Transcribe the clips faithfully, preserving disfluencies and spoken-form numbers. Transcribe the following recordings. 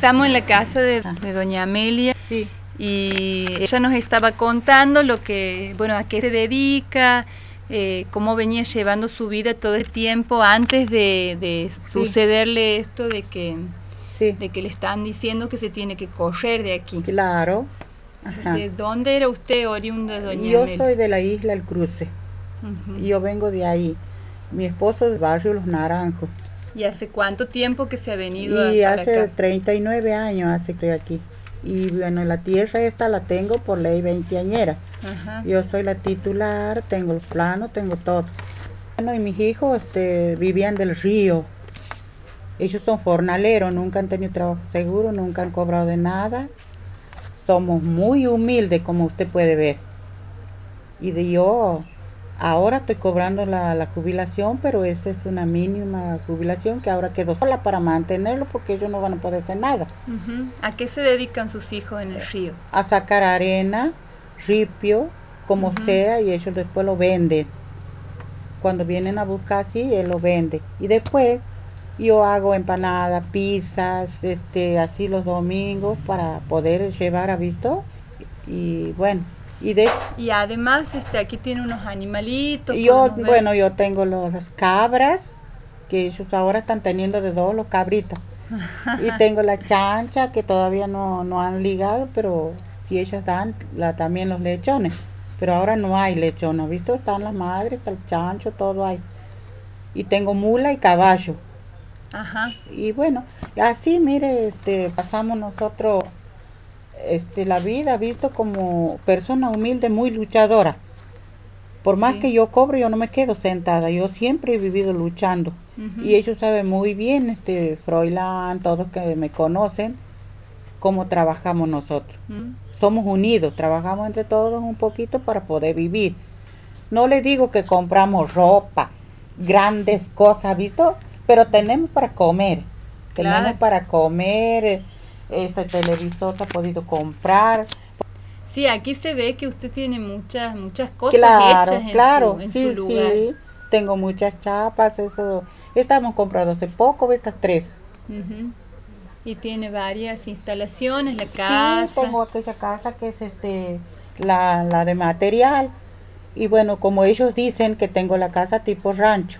estamos en la casa de, Ah. de doña Amelia. Sí. Y ella nos estaba contando lo que, bueno, a qué se dedica, eh, cómo venía llevando su vida todo el tiempo antes de, de Sí. sucederle esto de que, Sí. de que le están diciendo que se tiene que correr de aquí. Claro. Ajá. ¿De dónde era usted oriunda, doña Yo Amelia? soy de la isla El Cruce. Uh-huh. Yo vengo de ahí. Mi esposo del barrio Los Naranjos. ¿Y hace cuánto tiempo que se ha venido Y a, para hace acá? treinta y nueve años hace que estoy aquí. Y bueno, la tierra esta la tengo por ley veinteañera. Uh-huh. Yo soy la titular, tengo los planos, tengo todo. Bueno, y mis hijos este, vivían del río. Ellos son jornaleros, nunca han tenido trabajo seguro, nunca han cobrado de nada. Somos muy humildes, como usted puede ver. Y de yo, ahora estoy cobrando la, la jubilación, pero esa es una mínima jubilación que ahora quedo sola para mantenerlo porque ellos no van a poder hacer nada. Uh-huh. ¿A qué se dedican sus hijos en el río? A sacar arena, ripio, como Uh-huh. sea, y ellos después lo venden. Cuando vienen a buscar así, él lo vende. Y después yo hago empanadas, pizzas, este, así los domingos para poder llevar a visto. Y bueno, y de Y además este aquí tiene unos animalitos. yo, Ver. bueno, yo tengo los, las cabras, que ellos ahora están teniendo de dos los cabritos. Y tengo la chancha que todavía no, no han ligado, pero si ellas dan la, también los lechones. Pero ahora no hay lechones, ¿visto? Están las madres, está el chancho, todo hay. Y tengo mula y caballo. Ajá. Y bueno, así mire, este, pasamos nosotros este, la vida, visto como persona humilde, muy luchadora. Por más sí. que yo cobro, yo no me quedo sentada, yo siempre he vivido luchando. Uh-huh. Y ellos saben muy bien, este, Froilán, todos que me conocen, cómo trabajamos nosotros. Uh-huh. Somos unidos, trabajamos entre todos un poquito para poder vivir. No le digo que compramos ropa, grandes cosas, ¿visto? Pero tenemos para comer. Claro. Tenemos para comer, ese televisor se ha podido comprar. Sí, aquí se ve que usted tiene muchas muchas cosas claro, hechas en, claro, su, en sí, su lugar. Sí, tengo muchas chapas, eso. Estamos comprando hace poco estas tres. Uh-huh. Y tiene varias instalaciones, la casa. Sí, tengo aquella casa que es este la, la de material. Y bueno, como ellos dicen que tengo la casa tipo rancho.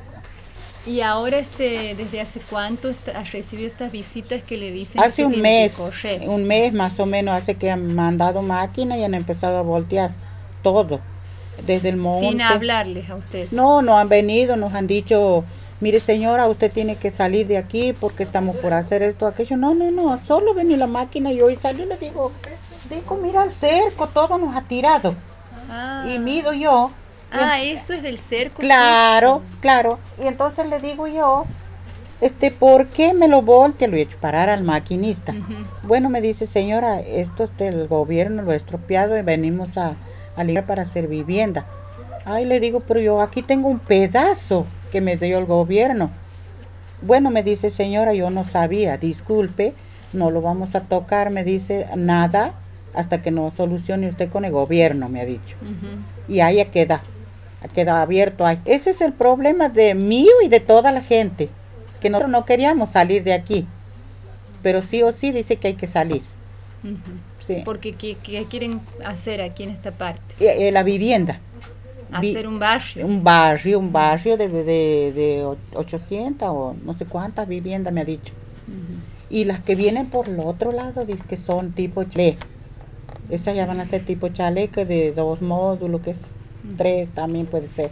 Y ahora, este, ¿desde hace cuánto has recibido estas visitas que le dicen hace que un tiene mes, que correr? un mes más o menos hace que han mandado máquina y han empezado a voltear todo, desde el monte. Sin hablarles a usted. No, no han venido, nos han dicho, mire señora, usted tiene que salir de aquí porque estamos por hacer esto, aquello. No, no, no, solo vení la máquina y hoy salí y le digo, digo, mira el cerco, todo nos ha tirado. Ah. Y mido yo. Ah, eso es del cerco. Claro, suyo. Claro. Y entonces le digo yo, este, ¿por qué me lo voltea? Lo he hecho parar al maquinista. Uh-huh. Bueno, me dice, señora, esto es del gobierno, lo he estropeado y venimos a, a limpiar para hacer vivienda. Ay, le digo, pero yo aquí tengo un pedazo que me dio el gobierno. Bueno, me dice, señora, yo no sabía, disculpe, no lo vamos a tocar, me dice, nada, hasta que no solucione usted con el gobierno, me ha dicho. Uh-huh. Y ahí queda, queda abierto ahí. Ese es el problema de mío y de toda la gente, que nosotros no queríamos salir de aquí, pero sí o sí dice que hay que salir. Uh-huh. Sí. Porque ¿qué, ¿qué quieren hacer aquí en esta parte? Eh, eh, la vivienda. Hacer un barrio. Un barrio, un barrio de, de, de ochocientas o no sé cuántas viviendas me ha dicho. Uh-huh. Y las que vienen por el otro lado dice que son tipo chalet. Esas ya van a ser tipo chalet que de dos módulos, que es uh-huh. tres también puede ser.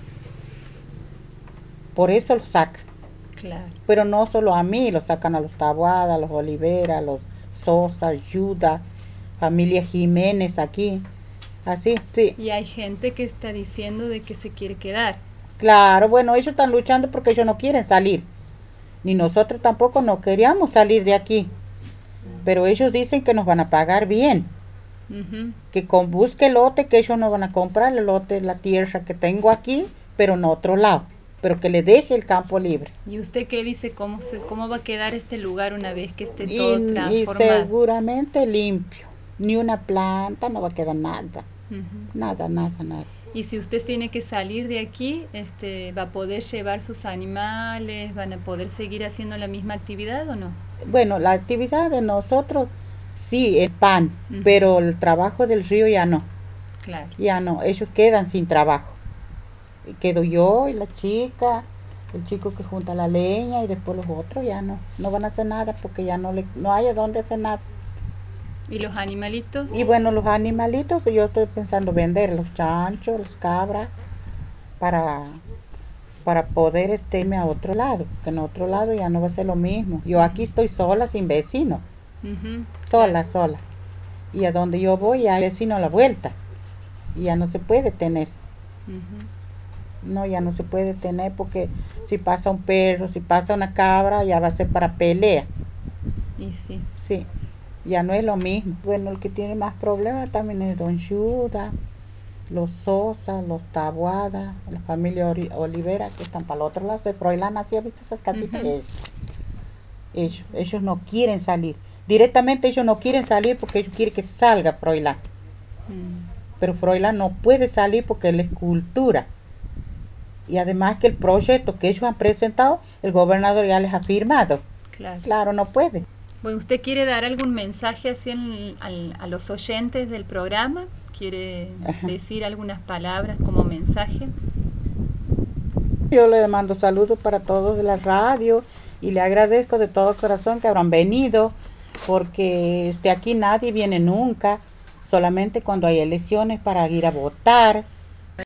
Por eso lo sacan. Claro. Pero no solo a mí, lo sacan a los Taboada, a los Olivera, a los Sosa, Yuda, familia Jiménez aquí. Así, sí. Y hay gente que está diciendo de que se quiere quedar. Claro, bueno, ellos están luchando porque ellos no quieren salir. Ni nosotros tampoco no queríamos salir de aquí. Pero ellos dicen que nos van a pagar bien. Uh-huh. Que con, busque lote, que ellos no van a comprar el lote, la tierra que tengo aquí, pero en otro lado. Pero que le deje el campo libre. ¿Y usted qué dice? ¿Cómo, se, cómo va a quedar este lugar una vez que esté y, todo transformado? Y seguramente limpio. Ni una planta, no va a quedar nada. Uh-huh. Nada, nada, nada. Y si usted tiene que salir de aquí, este, ¿va a poder llevar sus animales? ¿Van a poder seguir haciendo la misma actividad o no? Bueno, la actividad de nosotros sí, el pan, Ujú. pero el trabajo del río ya no, Claro. ya no, ellos quedan sin trabajo. Y quedo yo y la chica, el chico que junta la leña y después los otros ya no, no van a hacer nada porque ya no, le, no hay a dónde hacer nada. ¿Y los animalitos? Y bueno, los animalitos, pues yo estoy pensando vender los chanchos, las cabras, para, para poder este, irme a otro lado, que en otro lado ya no va a ser lo mismo. Yo aquí estoy sola, sin vecino, Ujú, sola, claro. sola. Y a donde yo voy hay vecino a la vuelta. Y ya no se puede tener. Ujú. No, ya no se puede tener porque si pasa un perro, si pasa una cabra, ya va a ser para pelea. Y sí. Sí, ya no es lo mismo. Bueno, el que tiene más problemas también es Don Yuda, los Sosa, los Tabuada, la familia Ori- Olivera, que están para el otro lado de Froilán. ¿Así ha visto esas casitas? Ujú. Es, ellos, ellos no quieren salir. Directamente ellos no quieren salir porque ellos quieren que salga Froilán. Mm, Pero Froilán no puede salir porque él es cultura. Y además que el proyecto que ellos han presentado, el gobernador ya les ha firmado. claro. Claro, no puede. Bueno, ¿usted quiere dar algún mensaje así en- al- a los oyentes del programa? ¿Quiere Ajá. decir algunas palabras como mensaje? Yo le mando saludos para todos de la radio y le agradezco de todo corazón que habrán venido, porque este, aquí nadie viene nunca, solamente cuando hay elecciones para ir a votar.